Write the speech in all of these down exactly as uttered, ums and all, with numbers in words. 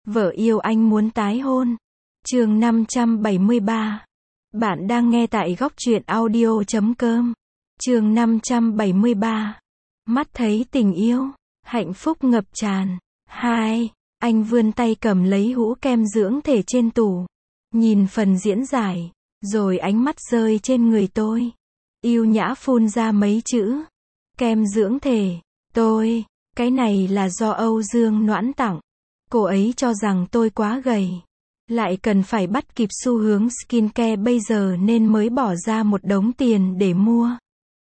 Vợ yêu anh muốn tái hôn. Chương năm trăm bảy mươi ba. Bạn đang nghe tại góc truyện audio chấm com. Chương năm trăm bảy mươi ba. Mắt thấy tình yêu, hạnh phúc ngập tràn. Hai. Anh vươn tay cầm lấy hũ kem dưỡng thể trên tủ, nhìn phần diễn giải, rồi ánh mắt rơi trên người tôi. Yêu nhã phun ra mấy chữ. Kem dưỡng thể. Tôi, cái này là do Âu Dương Noãn tặng. Cô ấy cho rằng tôi quá gầy, lại cần phải bắt kịp xu hướng skincare bây giờ nên mới bỏ ra một đống tiền để mua.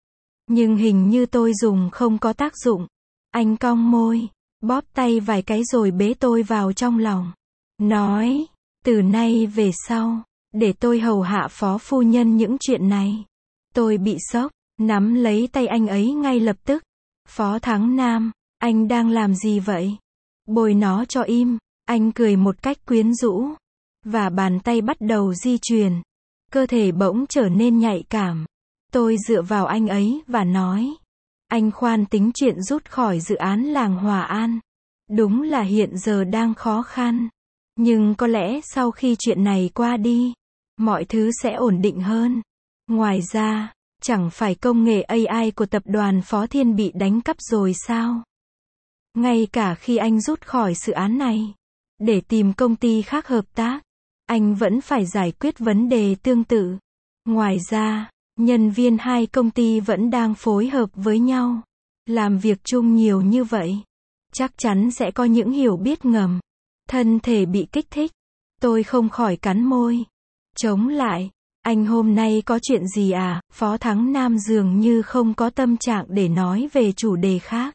Nhưng hình như tôi dùng không có tác dụng. Anh cong môi, bóp tay vài cái rồi bế tôi vào trong lòng. Nói, từ nay về sau, để tôi hầu hạ phó phu nhân những chuyện này. Tôi bị sốc, nắm lấy tay anh ấy ngay lập tức. Phó Thắng Nam, anh đang làm gì vậy? Bồi nó cho im. Anh cười một cách quyến rũ, và bàn tay bắt đầu di chuyển. Cơ thể bỗng trở nên nhạy cảm. Tôi dựa vào anh ấy và nói, anh khoan tính chuyện rút khỏi dự án làng Hòa An. Đúng là hiện giờ đang khó khăn, nhưng có lẽ sau khi chuyện này qua đi, mọi thứ sẽ ổn định hơn. Ngoài ra, chẳng phải công nghệ a i của tập đoàn Phó Thiên bị đánh cắp rồi sao? Ngay cả khi anh rút khỏi dự án này, để tìm công ty khác hợp tác, anh vẫn phải giải quyết vấn đề tương tự. Ngoài ra, nhân viên hai công ty vẫn đang phối hợp với nhau, làm việc chung nhiều như vậy. Chắc chắn sẽ có những hiểu biết ngầm. Thân thể bị kích thích. Tôi không khỏi cắn môi. Chống lại, anh hôm nay có chuyện gì à? Phó Thắng Nam dường như không có tâm trạng để nói về chủ đề khác.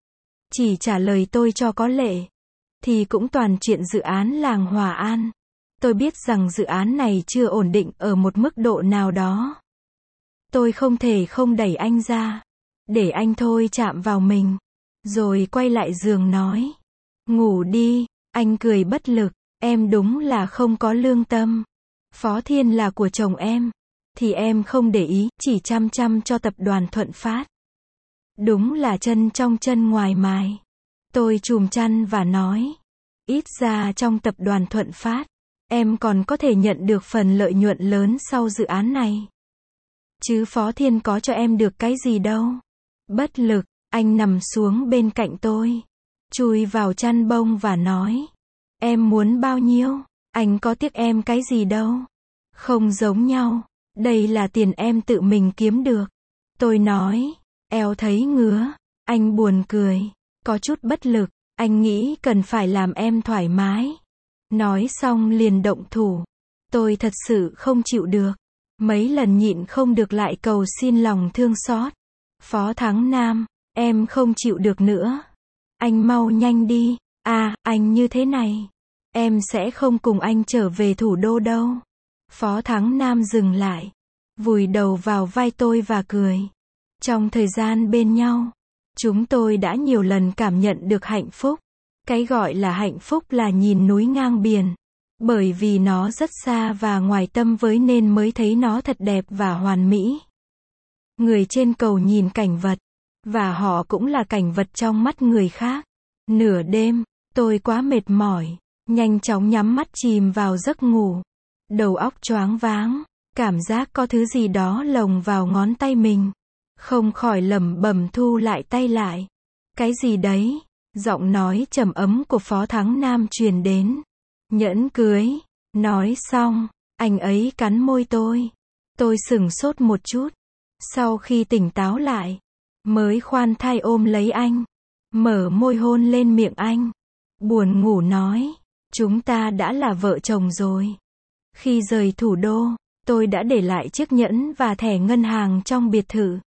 Chỉ trả lời tôi cho có lệ. Thì cũng toàn chuyện dự án làng Hòa An. Tôi biết rằng dự án này chưa ổn định ở một mức độ nào đó. Tôi không thể không đẩy anh ra, để anh thôi chạm vào mình. Rồi quay lại giường nói, ngủ đi. Anh cười bất lực, em đúng là không có lương tâm. Phó Thiên là của chồng em, thì em không để ý, chỉ chăm chăm cho tập đoàn Thuận Phát. Đúng là chân trong chân ngoài mài. Tôi chùm chăn và nói, ít ra trong tập đoàn Thuận Phát, em còn có thể nhận được phần lợi nhuận lớn sau dự án này. Chứ Phó Thiên có cho em được cái gì đâu. Bất lực, anh nằm xuống bên cạnh tôi, chui vào chăn bông và nói, em muốn bao nhiêu? Anh có tiếc em cái gì đâu. Không giống nhau, đây là tiền em tự mình kiếm được. Tôi nói, eo thấy ngứa. Anh buồn cười, có chút bất lực. Anh nghĩ cần phải làm em thoải mái. Nói xong liền động thủ. Tôi thật sự không chịu được. Mấy lần nhịn không được lại cầu xin lòng thương xót. Phó Thắng Nam, em không chịu được nữa. Anh mau nhanh đi. À, anh như thế này, em sẽ không cùng anh trở về thủ đô đâu. Phó Thắng Nam dừng lại, vùi đầu vào vai tôi và cười. Trong thời gian bên nhau, chúng tôi đã nhiều lần cảm nhận được hạnh phúc. Cái gọi là hạnh phúc là nhìn núi ngang biển. Bởi vì nó rất xa và ngoài tâm với nên mới thấy nó thật đẹp và hoàn mỹ. Người trên cầu nhìn cảnh vật, và họ cũng là cảnh vật trong mắt người khác. Nửa đêm, tôi quá mệt mỏi, nhanh chóng nhắm mắt chìm vào giấc ngủ. Đầu óc choáng váng, cảm giác có thứ gì đó lồng vào ngón tay mình. Không khỏi lẩm bẩm thu lại tay lại. Cái gì đấy? Giọng nói trầm ấm của Phó Thắng Nam truyền đến. Nhẫn cưới. Nói xong, anh ấy cắn môi tôi. Tôi sửng sốt một chút. Sau khi tỉnh táo lại, mới khoan thai ôm lấy anh, mở môi hôn lên miệng anh. Buồn ngủ nói, chúng ta đã là vợ chồng rồi. Khi rời thủ đô, tôi đã để lại chiếc nhẫn và thẻ ngân hàng trong biệt thự.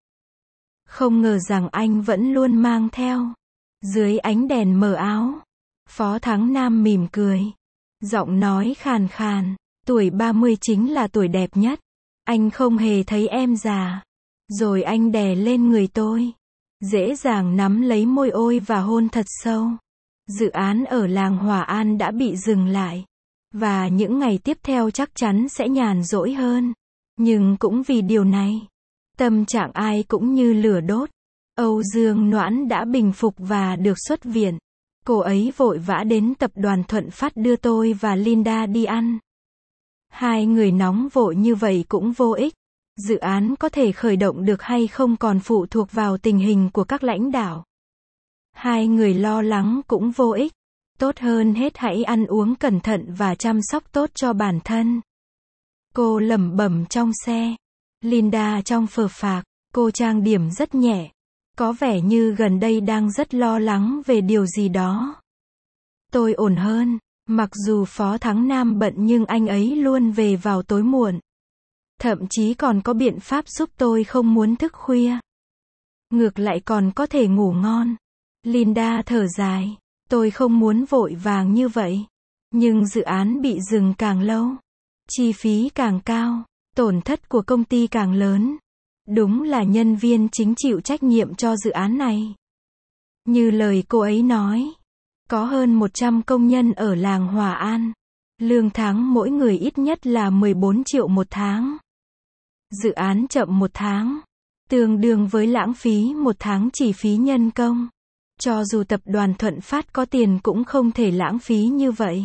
Không ngờ rằng anh vẫn luôn mang theo. Dưới ánh đèn mờ áo, Phó Thắng Nam mỉm cười. Giọng nói khàn khàn, tuổi ba mươi chính là tuổi đẹp nhất. Anh không hề thấy em già. Rồi anh đè lên người tôi, dễ dàng nắm lấy môi ôi và hôn thật sâu. Dự án ở làng Hòa An đã bị dừng lại, và những ngày tiếp theo chắc chắn sẽ nhàn rỗi hơn. Nhưng cũng vì điều này, tâm trạng ai cũng như lửa đốt. Âu Dương Noãn đã bình phục và được xuất viện. Cô ấy vội vã đến tập đoàn Thuận Phát đưa tôi và Linda đi ăn. Hai người nóng vội như vậy cũng vô ích. Dự án có thể khởi động được hay không còn phụ thuộc vào tình hình của các lãnh đạo. Hai người lo lắng cũng vô ích. Tốt hơn hết hãy ăn uống cẩn thận và chăm sóc tốt cho bản thân. Cô lẩm bẩm trong xe. Linda trong phờ phạc, cô trang điểm rất nhẹ. Có vẻ như gần đây đang rất lo lắng về điều gì đó. Tôi ổn hơn, mặc dù Phó Thắng Nam bận nhưng anh ấy luôn về vào tối muộn. Thậm chí còn có biện pháp giúp tôi không muốn thức khuya. Ngược lại còn có thể ngủ ngon. Linda thở dài. Tôi không muốn vội vàng như vậy. Nhưng dự án bị dừng càng lâu. Chi phí càng cao. Tổn thất của công ty càng lớn. Đúng là nhân viên chính chịu trách nhiệm cho dự án này. Như lời cô ấy nói. Có hơn một trăm công nhân ở làng Hòa An. Lương tháng mỗi người ít nhất là mười bốn triệu một tháng. Dự án chậm một tháng. Tương đương với lãng phí một tháng chỉ phí nhân công. Cho dù tập đoàn Thuận Phát có tiền cũng không thể lãng phí như vậy.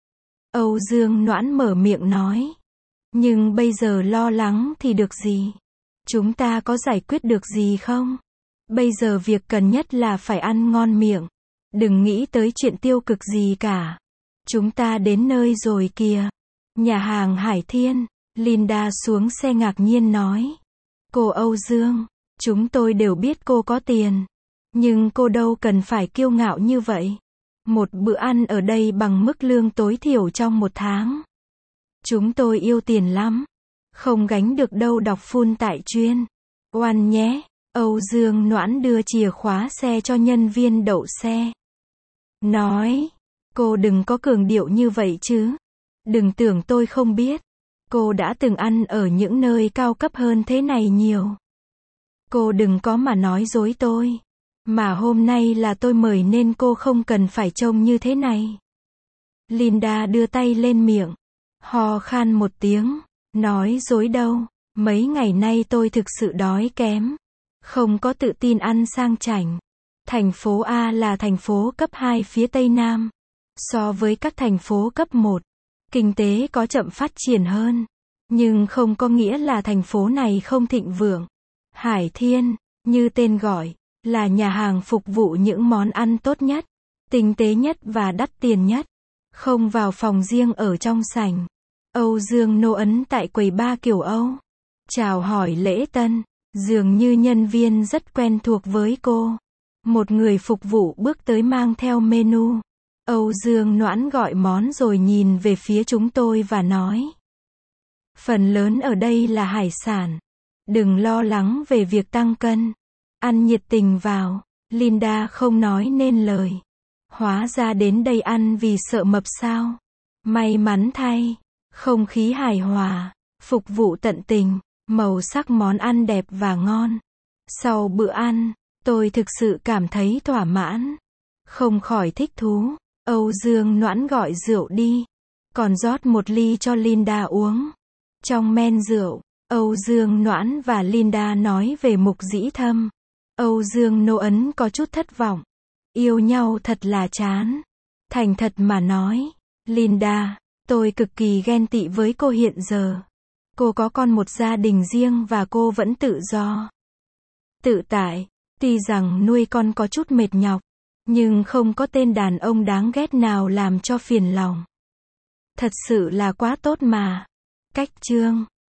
Âu Dương Noãn mở miệng nói. Nhưng bây giờ lo lắng thì được gì? Chúng ta có giải quyết được gì không? Bây giờ việc cần nhất là phải ăn ngon miệng. Đừng nghĩ tới chuyện tiêu cực gì cả. Chúng ta đến nơi rồi kìa. Nhà hàng Hải Thiên. Linda xuống xe ngạc nhiên nói. Cô Âu Dương, chúng tôi đều biết cô có tiền. Nhưng cô đâu cần phải kiêu ngạo như vậy. Một bữa ăn ở đây bằng mức lương tối thiểu trong một tháng. Chúng tôi yêu tiền lắm. Không gánh được đâu đọc full tại chuyên. Oan nhé. Âu Dương Noãn đưa chìa khóa xe cho nhân viên đậu xe. Nói. Cô đừng có cường điệu như vậy chứ. Đừng tưởng tôi không biết. Cô đã từng ăn ở những nơi cao cấp hơn thế này nhiều. Cô đừng có mà nói dối tôi. Mà hôm nay là tôi mời nên cô không cần phải trông như thế này. Linda đưa tay lên miệng. Ho khan một tiếng. Nói dối đâu. Mấy ngày nay tôi thực sự đói kém. Không có tự tin ăn sang chảnh. Thành phố A là thành phố cấp hai phía Tây Nam. So với các thành phố cấp một, kinh tế có chậm phát triển hơn. Nhưng không có nghĩa là thành phố này không thịnh vượng. Hải Thiên, như tên gọi, là nhà hàng phục vụ những món ăn tốt nhất, tinh tế nhất và đắt tiền nhất. Không vào phòng riêng ở trong sảnh. Âu Dương nô ấn tại quầy bar kiểu Âu. Chào hỏi lễ tân. Dường như nhân viên rất quen thuộc với cô. Một người phục vụ bước tới mang theo menu. Âu Dương Noãn gọi món rồi nhìn về phía chúng tôi và nói. Phần lớn ở đây là hải sản. Đừng lo lắng về việc tăng cân. Ăn nhiệt tình vào. Linda không nói nên lời. Hóa ra đến đây ăn vì sợ mập sao. May mắn thay. Không khí hài hòa. Phục vụ tận tình. Màu sắc món ăn đẹp và ngon. Sau bữa ăn, tôi thực sự cảm thấy thỏa mãn. Không khỏi thích thú. Âu Dương Noãn gọi rượu đi. Còn rót một ly cho Linda uống. Trong men rượu, Âu Dương Noãn và Linda nói về Mục Dĩ Thâm. Âu Dương nô ấn có chút thất vọng. Yêu nhau thật là chán. Thành thật mà nói, Linda, tôi cực kỳ ghen tị với cô hiện giờ. Cô có con một gia đình riêng và cô vẫn tự do. Tự tại, tuy rằng nuôi con có chút mệt nhọc, nhưng không có tên đàn ông đáng ghét nào làm cho phiền lòng. Thật sự là quá tốt mà. Cách chương